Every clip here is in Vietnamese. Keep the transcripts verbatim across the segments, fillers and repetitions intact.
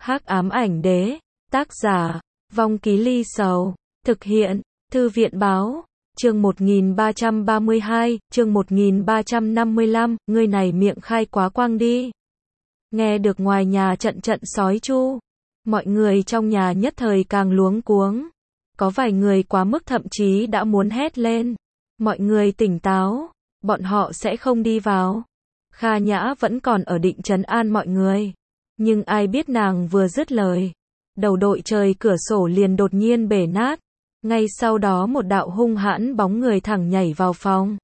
Hắc ám ảnh đế, tác giả, Vong Ký Ly Sầu, thực hiện, Thư viện báo, chương một nghìn ba trăm ba mươi hai, chương một nghìn ba trăm năm mươi lăm, ngươi này miệng khai quá quang đi. Nghe được ngoài nhà trận trận sói chu, mọi người trong nhà nhất thời càng luống cuống. Có vài người quá mức thậm chí đã muốn hét lên. Mọi người tỉnh táo, bọn họ sẽ không đi vào. Kha Nhã vẫn còn ở định trấn an mọi người. Nhưng ai biết nàng vừa dứt lời, đầu đội trời cửa sổ liền đột nhiên bể nát. Ngay sau đó một đạo hung hãn bóng người thẳng nhảy vào phòng.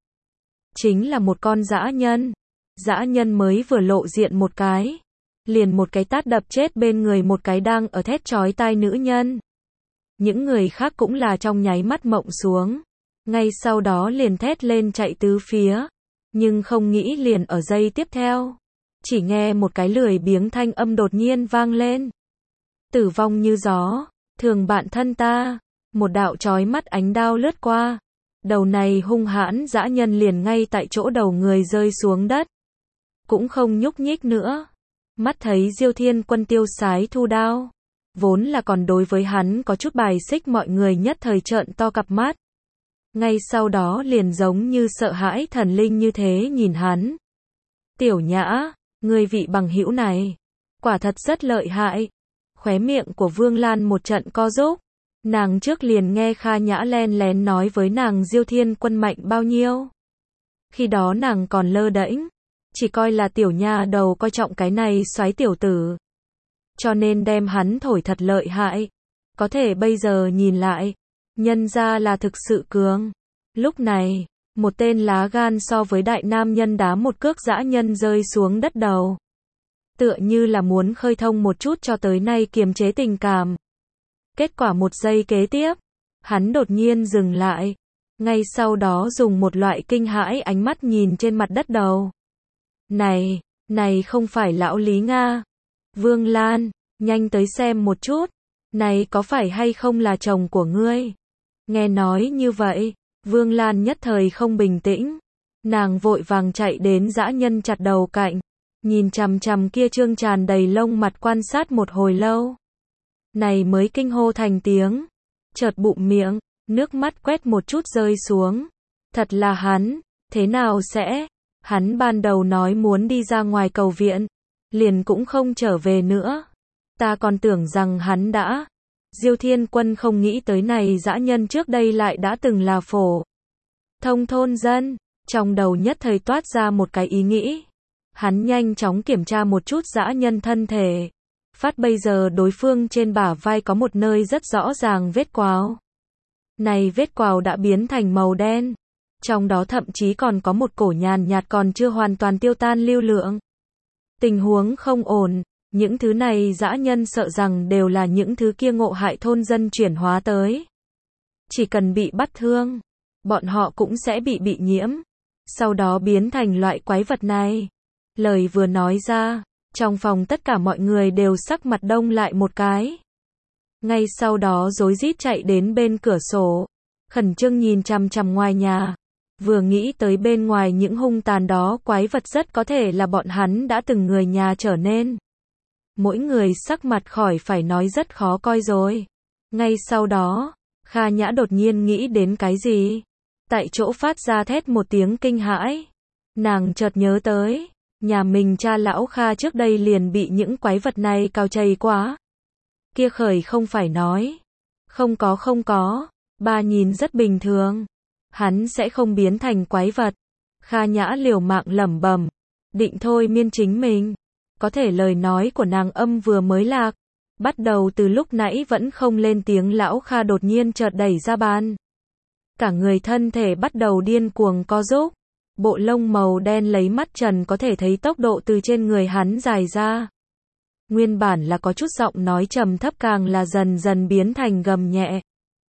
Chính là một con dã nhân. Dã nhân mới vừa lộ diện một cái, liền một cái tát đập chết bên người một cái đang ở thét chói tai nữ nhân. Những người khác cũng là trong nháy mắt mộng xuống. Ngay sau đó liền thét lên chạy tứ phía. Nhưng không nghĩ liền ở giây tiếp theo, chỉ nghe một cái lười biếng thanh âm đột nhiên vang lên. Tử vong như gió, thường bạn thân ta. Một đạo chói mắt ánh đao lướt qua. Đầu này hung hãn dã nhân liền ngay tại chỗ đầu người rơi xuống đất. Cũng không nhúc nhích nữa. Mắt thấy Diêu Thiên Quân tiêu sái thu đao. Vốn là còn đối với hắn có chút bài xích, mọi người nhất thời trợn to cặp mắt. Ngay sau đó liền giống như sợ hãi thần linh như thế nhìn hắn. Tiểu Nhã, người vị bằng hữu này, quả thật rất lợi hại. Khóe miệng của Vương Lan một trận co rúm. Nàng trước liền nghe Kha Nhã len lén nói với nàng Diêu Thiên Quân mạnh bao nhiêu. Khi đó nàng còn lơ đễnh, chỉ coi là tiểu nha đầu coi trọng cái này soái tiểu tử. Cho nên đem hắn thổi thật lợi hại. Có thể bây giờ nhìn lại, nhân ra là thực sự cường. Lúc này, một tên lá gan so với đại nam nhân đá một cước dã nhân rơi xuống đất đầu. Tựa như là muốn khơi thông một chút cho tới nay kiềm chế tình cảm. Kết quả một giây kế tiếp, hắn đột nhiên dừng lại. Ngay sau đó dùng một loại kinh hãi ánh mắt nhìn trên mặt đất đầu. Này, này không phải lão Lý Nga. Vương Lan, nhanh tới xem một chút. Này có phải hay không là chồng của ngươi? Nghe nói như vậy, Vương Lan nhất thời không bình tĩnh. Nàng vội vàng chạy đến dã nhân chặt đầu cạnh. Nhìn chằm chằm kia trương tràn đầy lông mặt quan sát một hồi lâu. Này mới kinh hô thành tiếng. Chợt bụng miệng, nước mắt quét một chút rơi xuống. Thật là hắn, thế nào sẽ? Hắn ban đầu nói muốn đi ra ngoài cầu viện, liền cũng không trở về nữa. Ta còn tưởng rằng hắn đã. Diêu Thiên Quân không nghĩ tới này dã nhân trước đây lại đã từng là phổ thông thôn dân. Trong đầu nhất thời toát ra một cái ý nghĩ. Hắn nhanh chóng kiểm tra một chút dã nhân thân thể. Phát bây giờ đối phương trên bả vai có một nơi rất rõ ràng vết quào. Này vết quào đã biến thành màu đen. Trong đó thậm chí còn có một cổ nhàn nhạt còn chưa hoàn toàn tiêu tan lưu lượng. Tình huống không ổn. Những thứ này dã nhân sợ rằng đều là những thứ kia ngộ hại thôn dân chuyển hóa tới. Chỉ cần bị bắt thương, bọn họ cũng sẽ bị bị nhiễm. Sau đó biến thành loại quái vật này. Lời vừa nói ra, trong phòng tất cả mọi người đều sắc mặt đông lại một cái. Ngay sau đó rối rít chạy đến bên cửa sổ, khẩn trương nhìn chằm chằm ngoài nhà. Vừa nghĩ tới bên ngoài những hung tàn đó quái vật rất có thể là bọn hắn đã từng người nhà trở nên. Mỗi người sắc mặt khỏi phải nói rất khó coi rồi. Ngay sau đó, Kha Nhã đột nhiên nghĩ đến cái gì. Tại chỗ phát ra thét một tiếng kinh hãi. Nàng chợt nhớ tới. Nhà mình cha lão Kha trước đây liền bị những quái vật này cào chày quá. Kia khởi không phải nói. Không có không có. Ba nhìn rất bình thường. Hắn sẽ không biến thành quái vật. Kha Nhã liều mạng lẩm bẩm. Định thôi miên chính mình. Có thể lời nói của nàng âm vừa mới lạc. Bắt đầu từ lúc nãy vẫn không lên tiếng lão Kha đột nhiên chợt đẩy ra bàn. Cả người thân thể bắt đầu điên cuồng co rúm. Bộ lông màu đen lấy mắt trần có thể thấy tốc độ từ trên người hắn dài ra. Nguyên bản là có chút giọng nói trầm thấp càng là dần dần biến thành gầm nhẹ.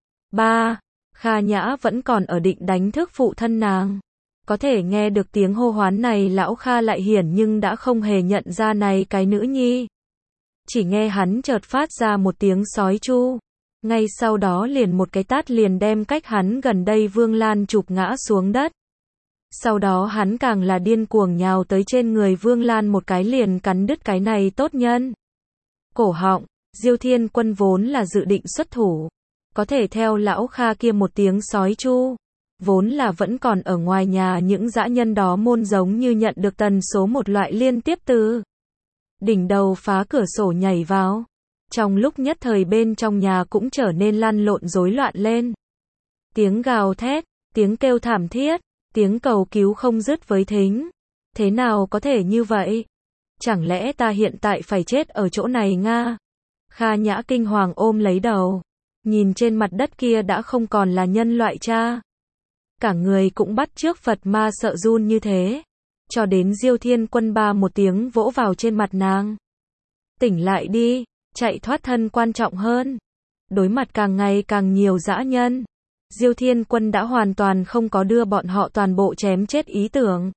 Ba, Kha Nhã vẫn còn ở định đánh thức phụ thân nàng. Có thể nghe được tiếng hô hoán này lão Kha lại hiển nhưng đã không hề nhận ra này cái nữ nhi. Chỉ nghe hắn chợt phát ra một tiếng sói chu. Ngay sau đó liền một cái tát liền đem cách hắn gần đây Vương Lan chụp ngã xuống đất. Sau đó hắn càng là điên cuồng nhào tới trên người Vương Lan một cái liền cắn đứt cái này tốt nhân. cổ họng. Diêu Thiên Quân vốn là dự định xuất thủ, có thể theo lão Kha kia một tiếng sói chu, vốn là vẫn còn ở ngoài nhà những dã nhân đó môn giống như nhận được tần số một loại liên tiếp từ đỉnh đầu phá cửa sổ nhảy vào. Trong lúc nhất thời bên trong nhà cũng trở nên lăn lộn rối loạn lên. Tiếng gào thét, tiếng kêu thảm thiết, tiếng cầu cứu không dứt với thính. Thế nào có thể như vậy? Chẳng lẽ ta hiện tại phải chết ở chỗ này nga? Kha Nhã kinh hoàng ôm lấy đầu, nhìn trên mặt đất kia đã không còn là nhân loại cha. Cả người cũng bắt chước Phật ma sợ run như thế. Cho đến Diêu Thiên Quân ba một tiếng vỗ vào trên mặt nàng. Tỉnh lại đi, chạy thoát thân quan trọng hơn. Đối mặt càng ngày càng nhiều dã nhân, Diêu Thiên Quân đã hoàn toàn không có đưa bọn họ toàn bộ chém chết ý tưởng.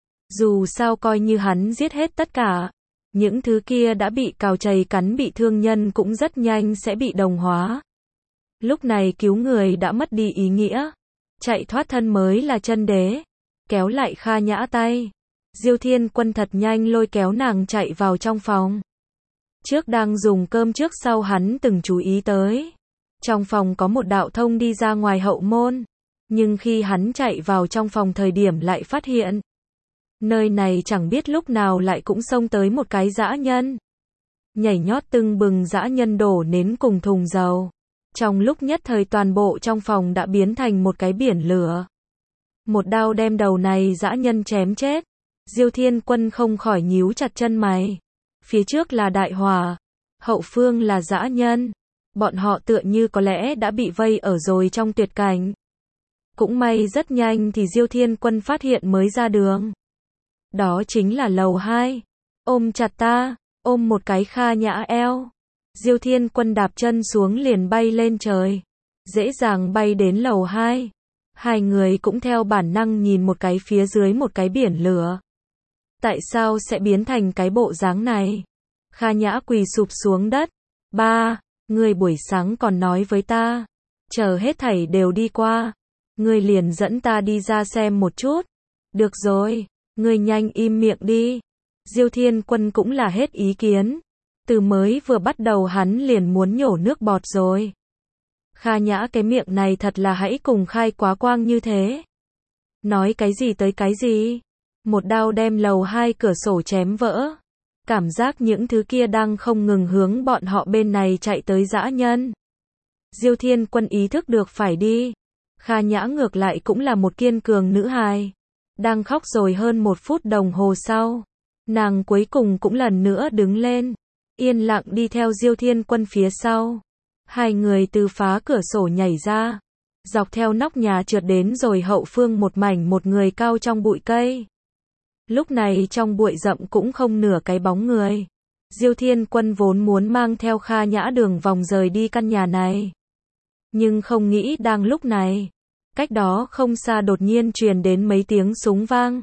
Dù sao coi như hắn giết hết tất cả, những thứ kia đã bị cào chày cắn bị thương nhân cũng rất nhanh sẽ bị đồng hóa. Lúc này cứu người đã mất đi ý nghĩa, chạy thoát thân mới là chân đế. Kéo lại Kha Nhã tay, Diêu Thiên Quân thật nhanh lôi kéo nàng chạy vào trong phòng. Trước đang dùng cơm trước sau hắn từng chú ý tới. Trong phòng có một đạo thông đi ra ngoài hậu môn. Nhưng khi hắn chạy vào trong phòng thời điểm lại phát hiện. Nơi này chẳng biết lúc nào lại cũng xông tới một cái dã nhân. Nhảy nhót tưng bừng dã nhân đổ nến cùng thùng dầu. Trong lúc nhất thời toàn bộ trong phòng đã biến thành một cái biển lửa. Một đao đem đầu này dã nhân chém chết. Diêu Thiên Quân không khỏi nhíu chặt chân mày. Phía trước là đại hỏa, hậu phương là dã nhân. Bọn họ tựa như có lẽ đã bị vây ở rồi trong tuyệt cảnh. Cũng may rất nhanh thì Diêu Thiên Quân phát hiện mới ra đường. Đó chính là lầu hai. Ôm chặt ta, ôm một cái Kha Nhã eo. Diêu Thiên Quân đạp chân xuống liền bay lên trời. Dễ dàng bay đến lầu hai. Hai người cũng theo bản năng nhìn một cái phía dưới một cái biển lửa. Tại sao sẽ biến thành cái bộ dáng này? Kha Nhã quỳ sụp xuống đất. Ba, ngươi buổi sáng còn nói với ta, chờ hết thảy đều đi qua, ngươi liền dẫn ta đi ra xem một chút. Được rồi, ngươi nhanh im miệng đi. Diêu Thiên Quân cũng là hết ý kiến. Từ mới vừa bắt đầu hắn liền muốn nhổ nước bọt rồi. Kha Nhã cái miệng này thật là hãy cùng khai quá quang như thế. Nói cái gì tới cái gì? Một đao đem lầu hai cửa sổ chém vỡ. Cảm giác những thứ kia đang không ngừng hướng bọn họ bên này chạy tới dã nhân. Diêu Thiên Quân ý thức được phải đi. Kha Nhã ngược lại cũng là một kiên cường nữ hài. Đang khóc rồi hơn một phút đồng hồ sau. Nàng cuối cùng cũng lần nữa đứng lên. Yên lặng đi theo Diêu Thiên Quân phía sau. Hai người từ phá cửa sổ nhảy ra. Dọc theo nóc nhà trượt đến rồi hậu phương một mảnh một người cao trong bụi cây. Lúc này trong bụi rậm cũng không nửa cái bóng người. Diêu Thiên Quân vốn muốn mang theo Kha Nhã đường vòng rời đi căn nhà này. Nhưng không nghĩ đang lúc này. Cách đó không xa đột nhiên truyền đến mấy tiếng súng vang.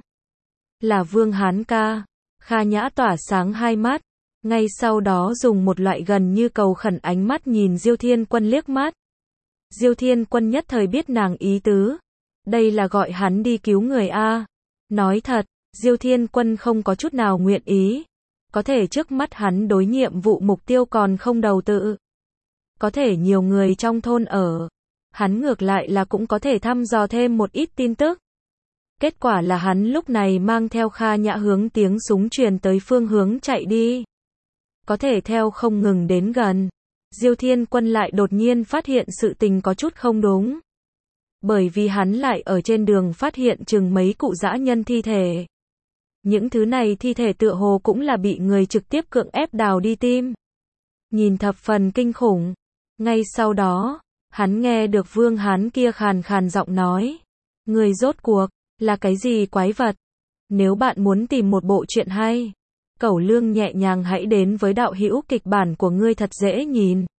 Là Vương Hán ca. Kha Nhã tỏa sáng hai mắt. Ngay sau đó dùng một loại gần như cầu khẩn ánh mắt nhìn Diêu Thiên Quân liếc mắt. Diêu Thiên Quân nhất thời biết nàng ý tứ. Đây là gọi hắn đi cứu người a. Nói thật, Diêu Thiên Quân không có chút nào nguyện ý. Có thể trước mắt hắn đối nhiệm vụ mục tiêu còn không đầu tự. Có thể nhiều người trong thôn ở. Hắn ngược lại là cũng có thể thăm dò thêm một ít tin tức. Kết quả là hắn lúc này mang theo Kha Nhã hướng tiếng súng truyền tới phương hướng chạy đi. Có thể theo không ngừng đến gần. Diêu Thiên Quân lại đột nhiên phát hiện sự tình có chút không đúng. Bởi vì hắn lại ở trên đường phát hiện chừng mấy cụ dã nhân thi thể. Những thứ này thi thể tựa hồ cũng là bị người trực tiếp cưỡng ép đào đi tim. Nhìn thập phần kinh khủng. Ngay sau đó, hắn nghe được Vương Hán kia khàn khàn giọng nói. Người rốt cuộc, là cái gì quái vật? Nếu bạn muốn tìm một bộ truyện hay, Cẩu Lương nhẹ nhàng hãy đến với đạo hữu kịch bản của ngươi thật dễ nhìn.